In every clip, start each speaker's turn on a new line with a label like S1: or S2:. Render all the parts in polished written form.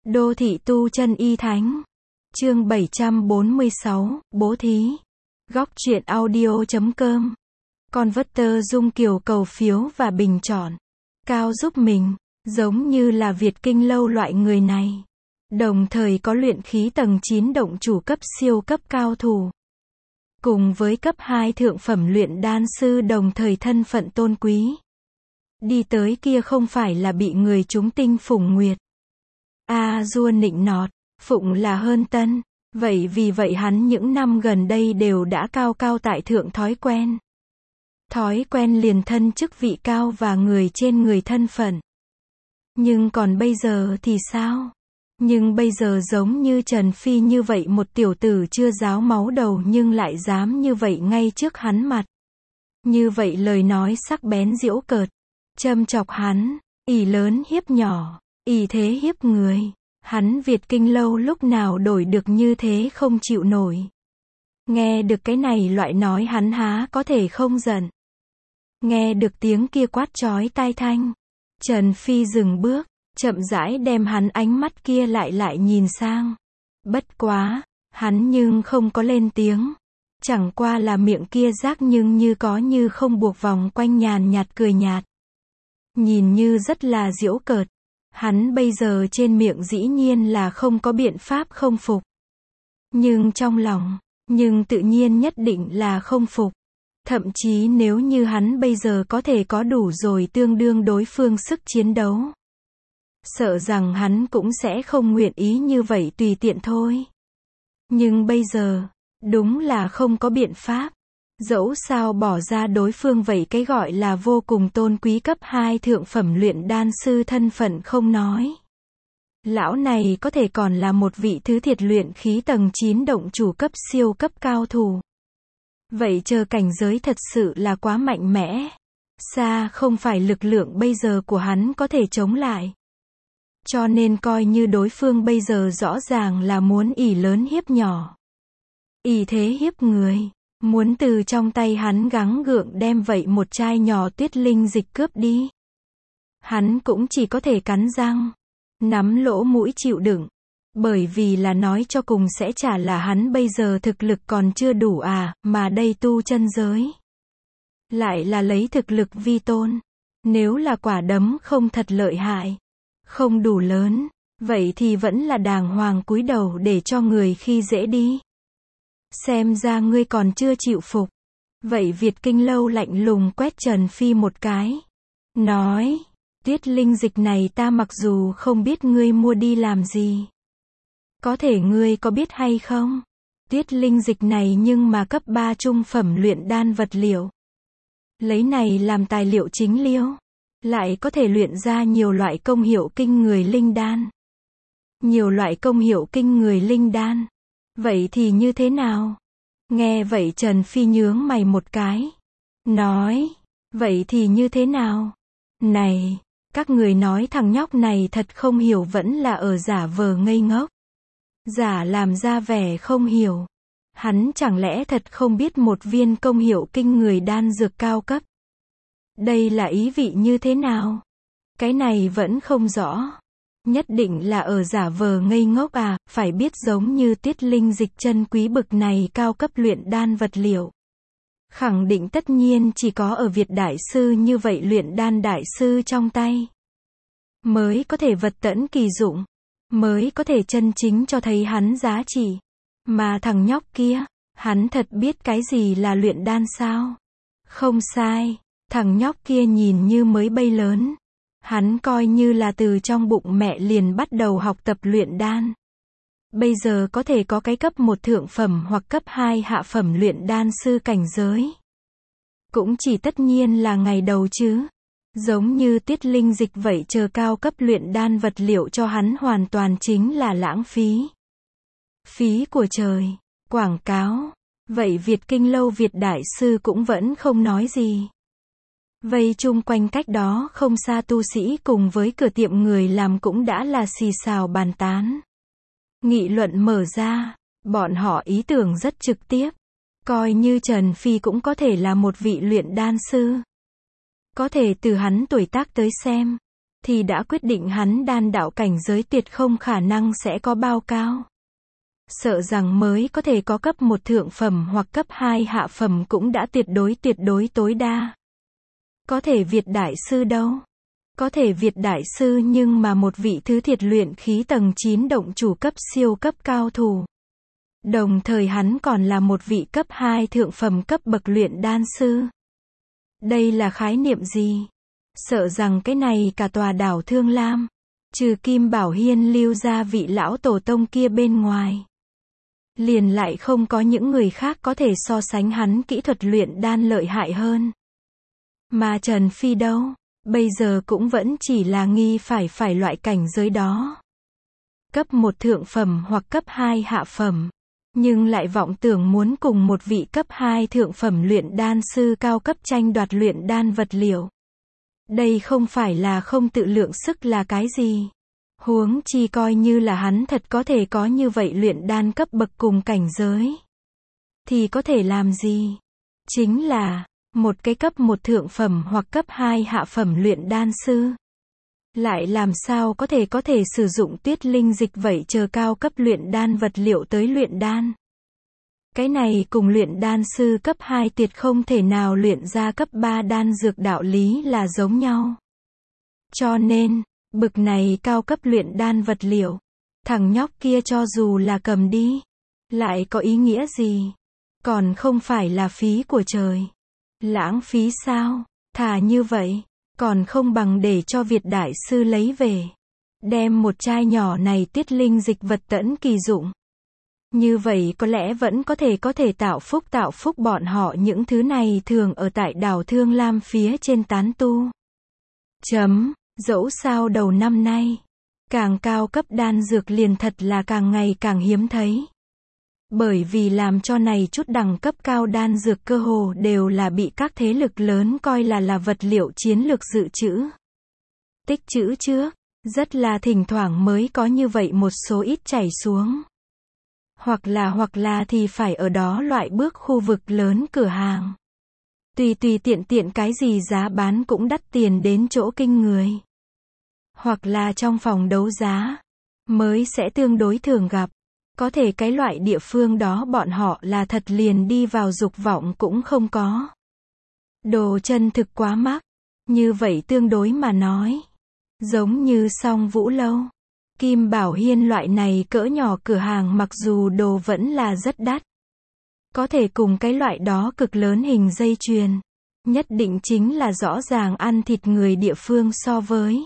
S1: Đô thị tu chân y thánh. Chương 746, bố thí. Góc truyện audio.com. Converter Dung Kiều cầu phiếu và bình chọn. Cao giúp mình, giống như là Việt Kinh Lâu loại người này. Đồng thời có luyện khí tầng 9 động chủ cấp siêu cấp cao thủ. Cùng với cấp 2 thượng phẩm luyện đan sư đồng thời thân phận tôn quý. Đi tới kia không phải là bị người chúng tinh phủng nguyệt. Dua nịnh nọt, phụng là hơn tân. Vậy vì vậy hắn những năm gần đây đều đã cao cao tại thượng thói quen. Thói quen liền thân chức vị cao và người trên người thân phận. Nhưng còn bây giờ thì sao? Nhưng bây giờ giống như Trần Phi như vậy một tiểu tử chưa ráo máu đầu nhưng lại dám như vậy ngay trước hắn mặt. Như vậy lời nói sắc bén giễu cợt, châm chọc hắn, ỷ lớn hiếp nhỏ, ỷ thế hiếp người. Hắn Việt Kinh Lâu lúc nào đổi được như thế không chịu nổi. Nghe được cái này loại nói hắn há có thể không giận. Nghe được tiếng kia quát chói tai thanh. Trần Phi dừng bước, chậm rãi đem hắn ánh mắt kia lại nhìn sang. Bất quá, hắn nhưng không có lên tiếng. Chẳng qua là miệng kia rác nhưng như có như không buộc vòng quanh nhàn nhạt cười nhạt. Nhìn như rất là giễu cợt. Hắn bây giờ trên miệng dĩ nhiên là không có biện pháp không phục. Nhưng trong lòng, nhưng tự nhiên nhất định là không phục. Thậm chí nếu như hắn bây giờ có thể có đủ rồi tương đương đối phương sức chiến đấu. Sợ rằng hắn cũng sẽ không nguyện ý như vậy tùy tiện thôi. Nhưng bây giờ, đúng là không có biện pháp. Dẫu sao bỏ ra đối phương vậy cái gọi là vô cùng tôn quý cấp 2 thượng phẩm luyện đan sư thân phận không nói. Lão này có thể còn là một vị thứ thiệt luyện khí tầng 9 động chủ cấp siêu cấp cao thủ. Vậy chờ cảnh giới thật sự là quá mạnh mẽ. Xa không phải lực lượng bây giờ của hắn có thể chống lại. Cho nên coi như đối phương bây giờ rõ ràng là muốn ỷ lớn hiếp nhỏ. Ỷ thế hiếp người. Muốn từ trong tay hắn gắng gượng đem vậy một chai nhỏ tuyết linh dịch cướp đi. Hắn cũng chỉ có thể cắn răng. Nắm lỗ mũi chịu đựng. Bởi vì là nói cho cùng sẽ chả là hắn bây giờ thực lực còn chưa đủ mà đây tu chân giới. Lại là lấy thực lực vi tôn. Nếu là quả đấm không thật lợi hại. Không đủ lớn. Vậy thì vẫn là đàng hoàng cúi đầu để cho người khi dễ đi. Xem ra ngươi còn chưa chịu phục. Vậy Việt Kinh Lâu lạnh lùng quét Trần Phi một cái. Nói, tuyết linh dịch này ta mặc dù không biết ngươi mua đi làm gì. Có thể ngươi có biết hay không? Tuyết linh dịch này nhưng mà cấp 3 trung phẩm luyện đan vật liệu. Lấy này làm tài liệu chính liễu. Lại có thể luyện ra nhiều loại công hiệu kinh người linh đan. Nhiều loại công hiệu kinh người linh đan. Vậy thì như thế nào? Nghe vậy Trần Phi nhướng mày một cái. Nói, vậy thì như thế nào? Này, các người nói thằng nhóc này thật không hiểu vẫn là ở giả vờ ngây ngốc. Giả làm ra vẻ không hiểu. Hắn chẳng lẽ thật không biết một viên công hiệu kinh người đan dược cao cấp? Đây là ý vị như thế nào? Cái này vẫn không rõ. Nhất định là ở giả vờ ngây ngốc phải biết giống như tuyết linh dịch chân quý bực này cao cấp luyện đan vật liệu. Khẳng định tất nhiên chỉ có ở Việt Đại Sư như vậy luyện đan đại sư trong tay. Mới có thể vật tẫn kỳ dụng. Mới có thể chân chính cho thấy hắn giá trị. Mà thằng nhóc kia, hắn thật biết cái gì là luyện đan sao? Không sai, thằng nhóc kia nhìn như mới bay lớn. Hắn coi như là từ trong bụng mẹ liền bắt đầu học tập luyện đan. Bây giờ có thể có cái cấp 1 thượng phẩm hoặc cấp 2 hạ phẩm luyện đan sư cảnh giới. Cũng chỉ tất nhiên là ngày đầu chứ. Giống như tuyết linh dịch vậy chờ cao cấp luyện đan vật liệu cho hắn hoàn toàn chính là lãng phí. Phí của trời. Quảng cáo. Vậy Việt Kinh Lâu Việt Đại Sư cũng vẫn không nói gì. Vây chung quanh cách đó không xa tu sĩ cùng với cửa tiệm người làm cũng đã là xì xào bàn tán. Nghị luận mở ra, bọn họ ý tưởng rất trực tiếp. Coi như Trần Phi cũng có thể là một vị luyện đan sư. Có thể từ hắn tuổi tác tới xem, thì đã quyết định hắn đan đạo cảnh giới tuyệt không khả năng sẽ có bao cao. Sợ rằng mới có thể có cấp 1 thượng phẩm hoặc cấp 2 hạ phẩm cũng đã tuyệt đối tối đa. Có thể Việt Đại Sư đâu? Có thể Việt Đại Sư nhưng mà một vị thứ thiệt luyện khí tầng 9 động chủ cấp siêu cấp cao thủ. Đồng thời hắn còn là một vị cấp 2 thượng phẩm cấp bậc luyện đan sư. Đây là khái niệm gì? Sợ rằng cái này cả tòa đảo Thương Lam, trừ Kim Bảo Hiên lưu ra vị lão tổ tông kia bên ngoài, liền lại không có những người khác có thể so sánh hắn kỹ thuật luyện đan lợi hại hơn. Mà Trần Phi đâu? Bây giờ cũng vẫn chỉ là nghi phải loại cảnh giới đó. Cấp 1 thượng phẩm hoặc cấp 2 hạ phẩm. Nhưng lại vọng tưởng muốn cùng một vị cấp 2 thượng phẩm luyện đan sư cao cấp tranh đoạt luyện đan vật liệu. Đây không phải là không tự lượng sức là cái gì. Huống chi coi như là hắn thật có thể có như vậy luyện đan cấp bậc cùng cảnh giới. Thì có thể làm gì? Chính là một cái cấp 1 thượng phẩm hoặc cấp 2 hạ phẩm luyện đan sư. Lại làm sao có thể sử dụng tuyết linh dịch vậy chờ cao cấp luyện đan vật liệu tới luyện đan. Cái này cùng luyện đan sư cấp 2 tuyệt không thể nào luyện ra cấp 3 đan dược đạo lý là giống nhau. Cho nên, bực này cao cấp luyện đan vật liệu, thằng nhóc kia cho dù là cầm đi, lại có ý nghĩa gì? Còn không phải là phí của trời. Lãng phí sao? Thà như vậy, còn không bằng để cho Việt Đại Sư lấy về. Đem một chai nhỏ này tiết linh dịch vật tẫn kỳ dụng. Như vậy có lẽ vẫn có thể tạo phúc bọn họ những thứ này thường ở tại đảo Thương Lam phía trên tán tu. Dẫu sao đầu năm nay, càng cao cấp đan dược liền thật là càng ngày càng hiếm thấy. Bởi vì làm cho này chút đẳng cấp cao đan dược cơ hồ đều là bị các thế lực lớn coi là vật liệu chiến lược dự trữ. Tích trữ trước, rất là thỉnh thoảng mới có như vậy một số ít chảy xuống. Hoặc là thì phải ở đó loại bước khu vực lớn cửa hàng. Tùy tiện cái gì giá bán cũng đắt tiền đến chỗ kinh người. Hoặc là trong phòng đấu giá, mới sẽ tương đối thường gặp. Có thể cái loại địa phương đó bọn họ là thật liền đi vào dục vọng cũng không có. Đồ chân thực quá mắc. Như vậy tương đối mà nói. Giống như Song Vũ Lâu, Kim Bảo Hiên loại này cỡ nhỏ cửa hàng mặc dù đồ vẫn là rất đắt. Có thể cùng cái loại đó cực lớn hình dây chuyền. Nhất định chính là rõ ràng ăn thịt người địa phương so với.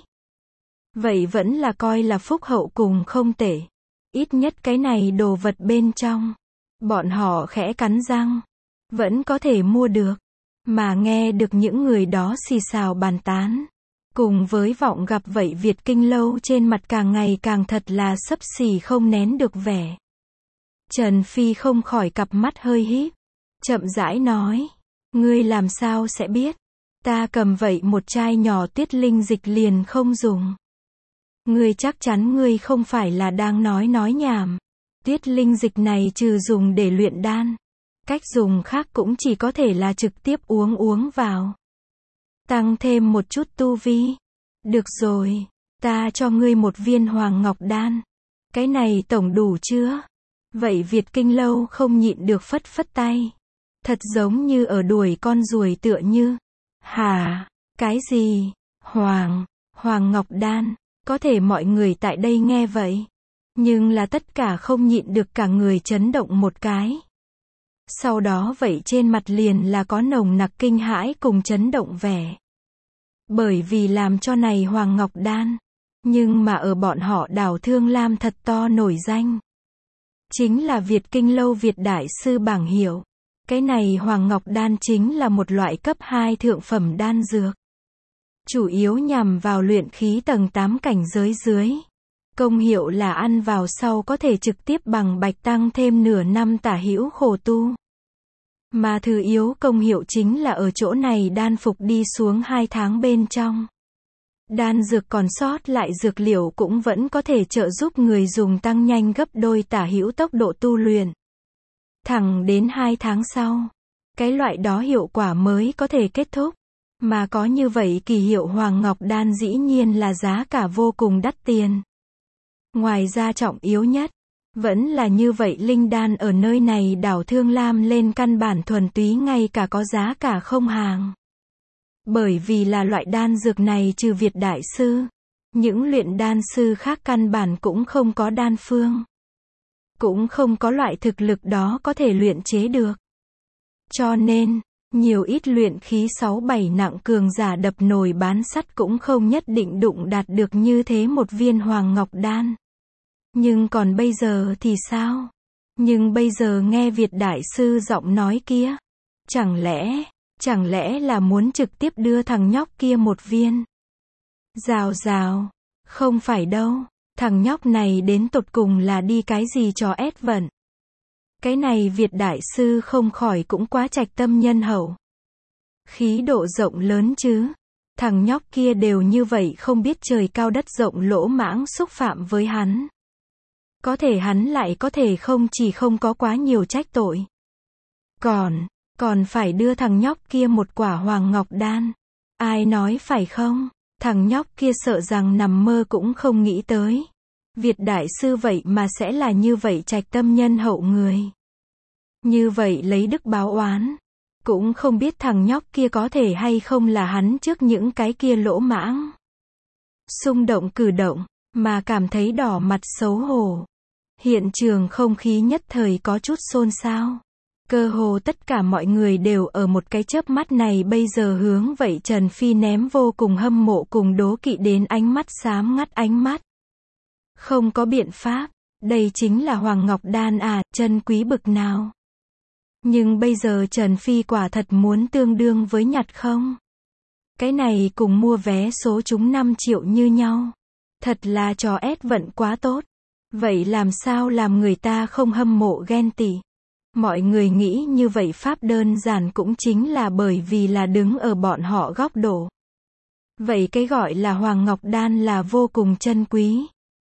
S1: Vậy vẫn là coi là phúc hậu cùng không tệ. Ít nhất cái này đồ vật bên trong. Bọn họ khẽ cắn răng. Vẫn có thể mua được. Mà nghe được những người đó xì xào bàn tán. Cùng với vọng gặp vậy Việt Kinh Lâu trên mặt càng ngày càng thật là xấp xỉ không nén được vẻ. Trần Phi không khỏi cặp mắt hơi híp. Chậm rãi nói. Ngươi làm sao sẽ biết. Ta cầm vậy một chai nhỏ tuyết linh dịch liền không dùng. Ngươi chắc chắn ngươi không phải là đang nói nhảm. Tuyết linh dịch này trừ dùng để luyện đan. Cách dùng khác cũng chỉ có thể là trực tiếp uống vào. Tăng thêm một chút tu vi. Được rồi, ta cho ngươi một viên hoàng ngọc đan. Cái này tổng đủ chưa? Vậy Việt Kinh Lâu không nhịn được phất tay. Thật giống như ở đuổi con ruồi tựa như. Hả? Cái gì? Hoàng ngọc đan. Có thể mọi người tại đây nghe vậy. Nhưng là tất cả không nhịn được cả người chấn động một cái. Sau đó vậy trên mặt liền là có nồng nặc kinh hãi cùng chấn động vẻ. Bởi vì làm cho này Hoàng Ngọc Đan. Nhưng mà ở bọn họ đảo Thương Lam thật to nổi danh. Chính là Việt Kinh Lâu Việt Đại Sư bảng hiệu. Cái này Hoàng Ngọc Đan chính là một loại cấp 2 thượng phẩm đan dược. Chủ yếu nhằm vào luyện khí tầng 8 cảnh giới dưới. Công hiệu là ăn vào sau có thể trực tiếp bằng bạch tăng thêm nửa năm tả hữu khổ tu. Mà thứ yếu công hiệu chính là ở chỗ này đan phục đi xuống 2 tháng bên trong. Đan dược còn sót lại dược liệu cũng vẫn có thể trợ giúp người dùng tăng nhanh gấp đôi tả hữu tốc độ tu luyện. Thẳng đến 2 tháng sau, cái loại đó hiệu quả mới có thể kết thúc. Mà có như vậy kỳ hiệu Hoàng Ngọc Đan dĩ nhiên là giá cả vô cùng đắt tiền. Ngoài ra trọng yếu nhất, vẫn là như vậy linh đan ở nơi này đảo Thương Lam lên căn bản thuần túy ngay cả có giá cả không hàng. Bởi vì là loại đan dược này trừ Việt Đại Sư, những luyện đan sư khác căn bản cũng không có đan phương. Cũng không có loại thực lực đó có thể luyện chế được. Cho nên, nhiều ít luyện khí 6-7 nặng cường giả đập nồi bán sắt cũng không nhất định đụng đạt được như thế một viên Hoàng Ngọc Đan. Nhưng còn bây giờ thì sao? Nhưng bây giờ nghe Việt Đại Sư giọng nói kia. Chẳng lẽ là muốn trực tiếp đưa thằng nhóc kia một viên? Rào rào. Không phải đâu. Thằng nhóc này đến tột cùng là đi cái gì cho ép vận. Cái này Việt Đại Sư không khỏi cũng quá trạch tâm nhân hậu. Khí độ rộng lớn chứ. Thằng nhóc kia đều như vậy không biết trời cao đất rộng lỗ mãng xúc phạm với hắn. Có thể hắn lại có thể không có quá nhiều trách tội. Còn phải đưa thằng nhóc kia một quả Hoàng Ngọc Đan. Ai nói phải không? Thằng nhóc kia sợ rằng nằm mơ cũng không nghĩ tới. Việt Đại Sư vậy mà sẽ là như vậy trạch tâm nhân hậu người. Như vậy lấy đức báo oán. Cũng không biết thằng nhóc kia có thể hay không là hắn trước những cái kia lỗ mãng. Xung động cử động, mà cảm thấy đỏ mặt xấu hổ. Hiện trường không khí nhất thời có chút xôn xao. Cơ hồ tất cả mọi người đều ở một cái chớp mắt này bây giờ hướng vậy Trần Phi ném vô cùng hâm mộ cùng đố kỵ đến ánh mắt xám ngắt ánh mắt. Không có biện pháp, đây chính là Hoàng Ngọc Đan à, chân quý bực nào. Nhưng bây giờ Trần Phi quả thật muốn tương đương với nhặt không? Cái này cùng mua vé số trúng 5 triệu như nhau. Thật là trò ép vận quá tốt. Vậy làm sao làm người ta không hâm mộ ghen tị? Mọi người nghĩ như vậy pháp đơn giản cũng chính là bởi vì là đứng ở bọn họ góc độ. Vậy cái gọi là Hoàng Ngọc Đan là vô cùng chân quý.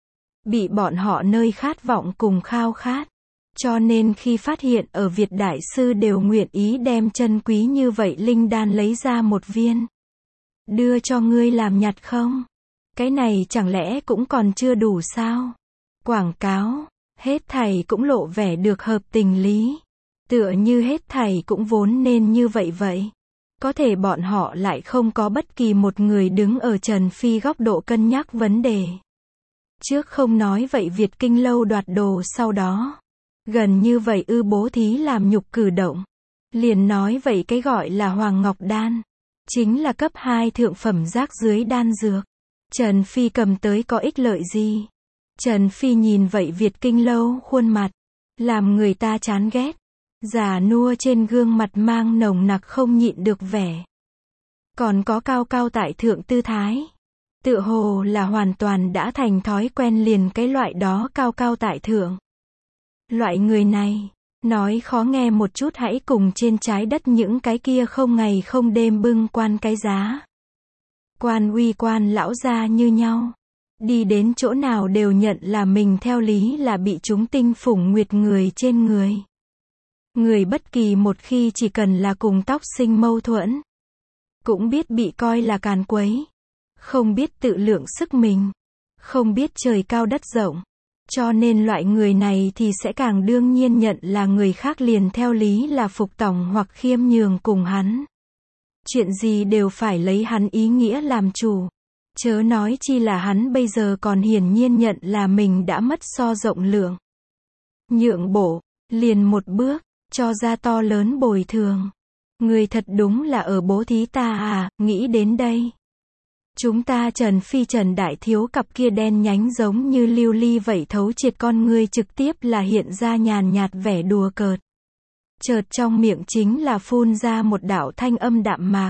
S1: Bị bọn họ nơi khát vọng cùng khao khát. Cho nên khi phát hiện ở Việt Đại Sư đều nguyện ý đem chân quý như vậy linh đan lấy ra một viên. Đưa cho ngươi làm nhặt không? Cái này chẳng lẽ cũng còn chưa đủ sao? Quảng cáo, hết thảy cũng lộ vẻ được hợp tình lý. Tựa như hết thảy cũng vốn nên như vậy. Có thể bọn họ lại không có bất kỳ một người đứng ở Trần Phi góc độ cân nhắc vấn đề. Trước không nói vậy Việt Kinh Lâu đoạt đồ sau đó. Gần như vậy bố thí làm nhục cử động. Liền nói vậy cái gọi là Hoàng Ngọc Đan. Chính là cấp 2 thượng phẩm rác dưới đan dược. Trần Phi cầm tới có ích lợi gì? Trần Phi nhìn vậy Việt Kinh Lâu khuôn mặt. Làm người ta chán ghét. Già nua trên gương mặt mang nồng nặc không nhịn được vẻ. Còn có cao cao tại thượng tư thái. Tựa hồ là hoàn toàn đã thành thói quen liền cái loại đó cao cao tại thượng. Loại người này, nói khó nghe một chút hãy cùng trên trái đất những cái kia không ngày không đêm bưng quan cái giá. Quan uy quan lão gia như nhau. Đi đến chỗ nào đều nhận là mình theo lý là bị chúng tinh phủng nguyệt người trên người. Người bất kỳ một khi chỉ cần là cùng tóc sinh mâu thuẫn. Cũng biết bị coi là càn quấy. Không biết tự lượng sức mình. Không biết trời cao đất rộng. Cho nên loại người này thì sẽ càng đương nhiên nhận là người khác liền theo lý là phục tòng hoặc khiêm nhường cùng hắn. Chuyện gì đều phải lấy hắn ý nghĩa làm chủ. Chớ nói chi là hắn bây giờ còn hiển nhiên nhận là mình đã mất so rộng lượng. Nhượng bộ, liền một bước, cho ra to lớn bồi thường. Người thật đúng là ở bố thí ta à, nghĩ đến đây. Chúng ta Trần Phi Trần Đại Thiếu cặp kia đen nhánh giống như lưu ly vậy thấu triệt con ngươi trực tiếp là hiện ra nhàn nhạt vẻ đùa cợt. Chợt trong miệng chính là phun ra một đạo thanh âm đạm mạc.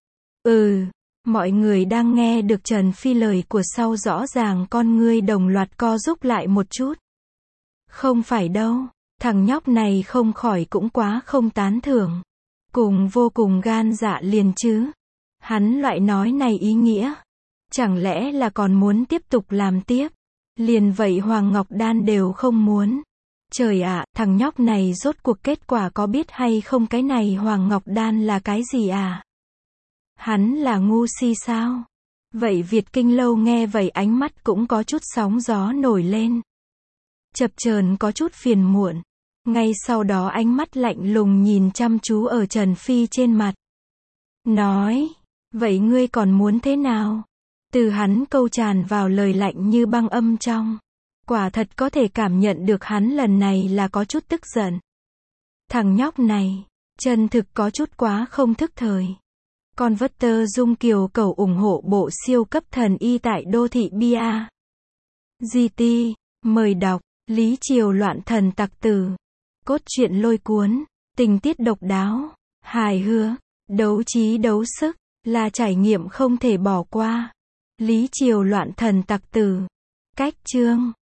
S1: Mọi người đang nghe được Trần Phi lời của sau rõ ràng con ngươi đồng loạt co rúm lại một chút. Không phải đâu, thằng nhóc này không khỏi cũng quá không tán thưởng. Cùng vô cùng gan dạ liền chứ. Hắn loại nói này ý nghĩa. Chẳng lẽ là còn muốn tiếp tục làm tiếp. Liền vậy Hoàng Ngọc Đan đều không muốn. Trời ạ, thằng nhóc này rốt cuộc kết quả có biết hay không cái này Hoàng Ngọc Đan là cái gì à? Hắn là ngu si sao? Vậy Việt Kinh Lâu nghe vậy ánh mắt cũng có chút sóng gió nổi lên. Chập chờn có chút phiền muộn. Ngay sau đó ánh mắt lạnh lùng nhìn chăm chú ở Trần Phi trên mặt. Nói, vậy ngươi còn muốn thế nào? Từ hắn câu tràn vào lời lạnh như băng âm trong. Quả thật có thể cảm nhận được hắn lần này là có chút tức giận. Thằng nhóc này, chân thực có chút quá không thức thời. Converter Dung Kiều cầu ủng hộ bộ siêu cấp thần y tại đô thị Bia. GT, mời đọc, Lý Triều loạn thần tặc tử. Cốt truyện lôi cuốn, tình tiết độc đáo, hài hước, đấu trí đấu sức, là trải nghiệm không thể bỏ qua. Lý Triều loạn thần tặc tử. Cách chương